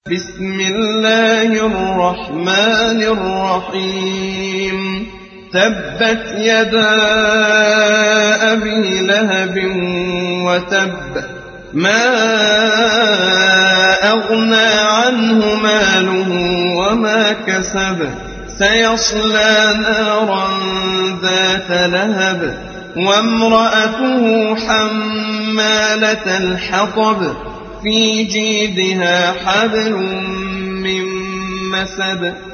بسم الله الرحمن الرحيم تبت يدا أبي لهب وتب ما أغنى عنه ماله وما كسب سيصلى نارا ذات لهب وامرأته حمالة الحطب في جيدها حبل من مسد